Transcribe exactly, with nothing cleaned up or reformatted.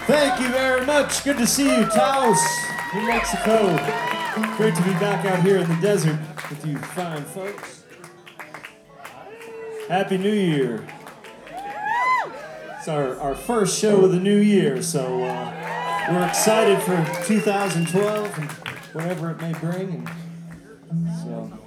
Thank you very much. Good to see you, Taos, New Mexico. Great to be back out here in the desert with you fine folks. Happy New Year. It's our, our first show of the new year, so uh, we're excited for two thousand twelve and whatever it may bring. And so.